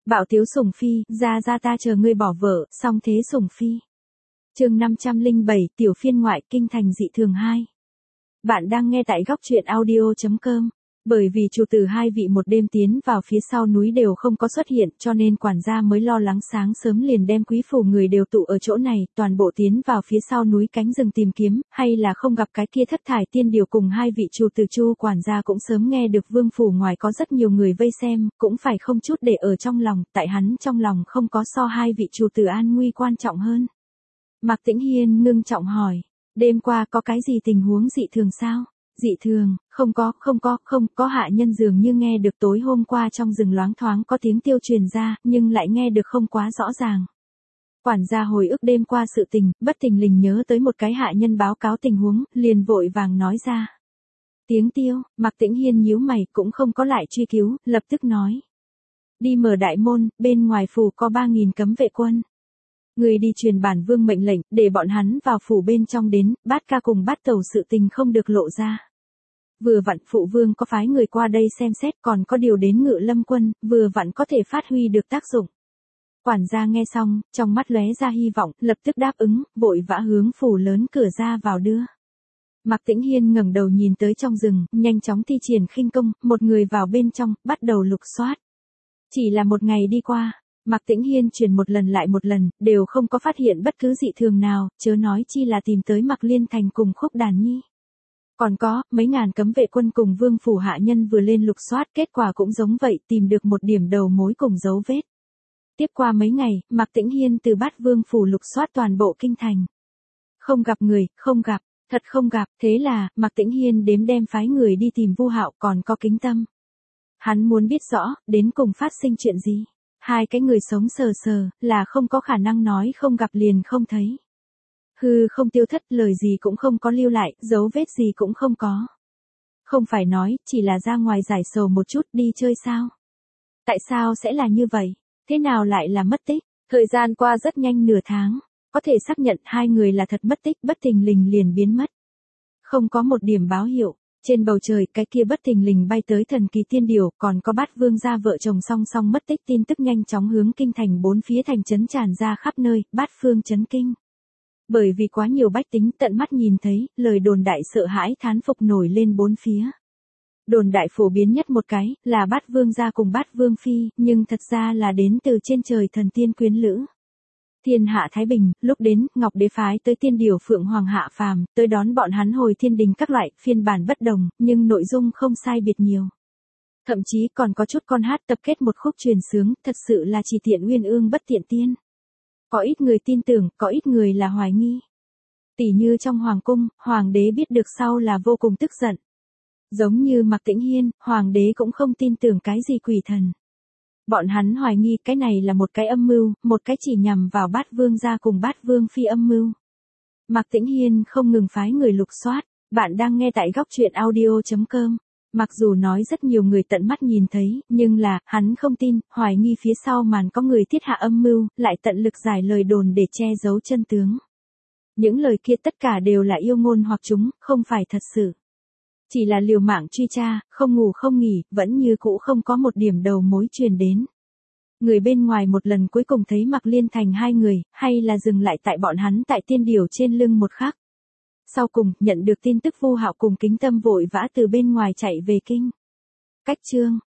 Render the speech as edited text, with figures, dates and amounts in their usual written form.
Bạo tiếu sủng phi, ra ta chờ ngươi bỏ vợ, xong thế sủng phi. Chương 507, tiểu phiên ngoại, kinh thành dị thường 2. Bạn đang nghe tại góc truyện audio.com. Bởi vì chủ tử hai vị một đêm tiến vào phía sau núi đều không có xuất hiện, cho nên quản gia mới lo lắng sáng sớm liền đem quý phủ người đều tụ ở chỗ này, toàn bộ tiến vào phía sau núi cánh rừng tìm kiếm, hay là không gặp cái kia thất thải tiên điều cùng hai vị chủ tử. Chu quản gia cũng sớm nghe được vương phủ ngoài có rất nhiều người vây xem, cũng phải không chút để ở trong lòng, tại hắn trong lòng không có so hai vị chủ tử an nguy quan trọng hơn. Mạc Tĩnh Hiên ngưng trọng hỏi, đêm qua có cái gì tình huống dị thường sao? Dị thường, không có, hạ nhân dường như nghe được tối hôm qua trong rừng loáng thoáng có tiếng tiêu truyền ra, nhưng lại nghe được không quá rõ ràng. Quản gia hồi ức đêm qua sự tình, bất thình lình nhớ tới một cái hạ nhân báo cáo tình huống, liền vội vàng nói ra. Tiếng tiêu, Mạc Tĩnh Hiên nhíu mày cũng không có lại truy cứu, lập tức nói. Đi mở đại môn, bên ngoài phủ có 3.000 cấm vệ quân. Người đi truyền bản vương mệnh lệnh, để bọn hắn vào phủ bên trong đến, Bát Ca cùng Bát Tẩu sự tình không được lộ ra. Vừa vặn phụ vương có phái người qua đây xem xét, còn có điều đến Ngự Lâm quân, vừa vặn có thể phát huy được tác dụng. Quản gia nghe xong, trong mắt lóe ra hy vọng, lập tức đáp ứng, vội vã hướng phủ lớn cửa ra vào đưa. Mạc Tĩnh Hiên ngẩng đầu nhìn tới trong rừng, nhanh chóng thi triển khinh công, một người vào bên trong, bắt đầu lục soát. Chỉ là một ngày đi qua, Mạc Tĩnh Hiên truyền một lần lại một lần, đều không có phát hiện bất cứ dị thường nào, chớ nói chi là tìm tới Mạc Liên Thành cùng Khúc Đàn Nhi. Còn có, mấy ngàn cấm vệ quân cùng vương phủ hạ nhân vừa lên lục soát, kết quả cũng giống vậy, tìm được một điểm đầu mối cùng dấu vết. Tiếp qua mấy ngày, Mạc Tĩnh Hiên từ Bát Vương phủ lục soát toàn bộ kinh thành. Không gặp người, không gặp, thật không gặp, thế là, Mạc Tĩnh Hiên đem phái người đi tìm Vu Hạo còn có Kính Tâm. Hắn muốn biết rõ, đến cùng phát sinh chuyện gì. Hai cái người sống sờ là không có khả năng nói không gặp liền không thấy. Hư không tiêu thất, lời gì cũng không có lưu lại, dấu vết gì cũng không có. Không phải nói, chỉ là ra ngoài giải sầu một chút đi chơi sao? Tại sao sẽ là như vậy? Thế nào lại là mất tích? Thời gian qua rất nhanh nửa tháng, có thể xác nhận hai người là thật mất tích, bất thình lình liền biến mất. Không có một điểm báo hiệu. Trên bầu trời, cái kia bất thình lình bay tới thần kỳ tiên điểu, còn có Bát Vương gia vợ chồng song song mất tích, tin tức nhanh chóng hướng kinh thành bốn phía thành trấn tràn ra khắp nơi, bát phương chấn kinh. Bởi vì quá nhiều bách tính tận mắt nhìn thấy, lời đồn đại sợ hãi thán phục nổi lên bốn phía. Đồn đại phổ biến nhất một cái, là Bát Vương gia cùng Bát Vương phi, nhưng thật ra là đến từ trên trời thần tiên quyến lữ. Thiên hạ Thái Bình, lúc đến, Ngọc Đế phái tới tiên điểu Phượng Hoàng hạ phàm, tới đón bọn hắn hồi thiên đình các loại, phiên bản bất đồng, nhưng nội dung không sai biệt nhiều. Thậm chí còn có chút con hát tập kết một khúc truyền sướng, thật sự là chỉ tiện uyên ương bất tiện tiên. Có ít người tin tưởng, có ít người là hoài nghi. Tỷ như trong Hoàng cung, Hoàng đế biết được sau là vô cùng tức giận. Giống như Mạc Tĩnh Hiên, Hoàng đế cũng không tin tưởng cái gì quỷ thần. Bọn hắn hoài nghi cái này là một cái âm mưu, một cái chỉ nhằm vào Bát Vương gia cùng Bát Vương phi âm mưu. Mạc Tĩnh Hiên không ngừng phái người lục soát, bạn đang nghe tại góc truyện audio.com. Mặc dù nói rất nhiều người tận mắt nhìn thấy, nhưng là, hắn không tin, hoài nghi phía sau màn có người thiết hạ âm mưu, lại tận lực giải lời đồn để che giấu chân tướng. Những lời kia tất cả đều là yêu ngôn hoặc chúng, không phải thật sự. Chỉ là liều mạng truy tra, không ngủ không nghỉ, vẫn như cũ không có một điểm đầu mối truyền đến. Người bên ngoài một lần cuối cùng thấy Mạc Liên Thành hai người, hay là dừng lại tại bọn hắn tại tiên điểu trên lưng một khắc. Sau cùng, nhận được tin tức Vu Hạo cùng Kính Tâm vội vã từ bên ngoài chạy về kinh. Cách chương,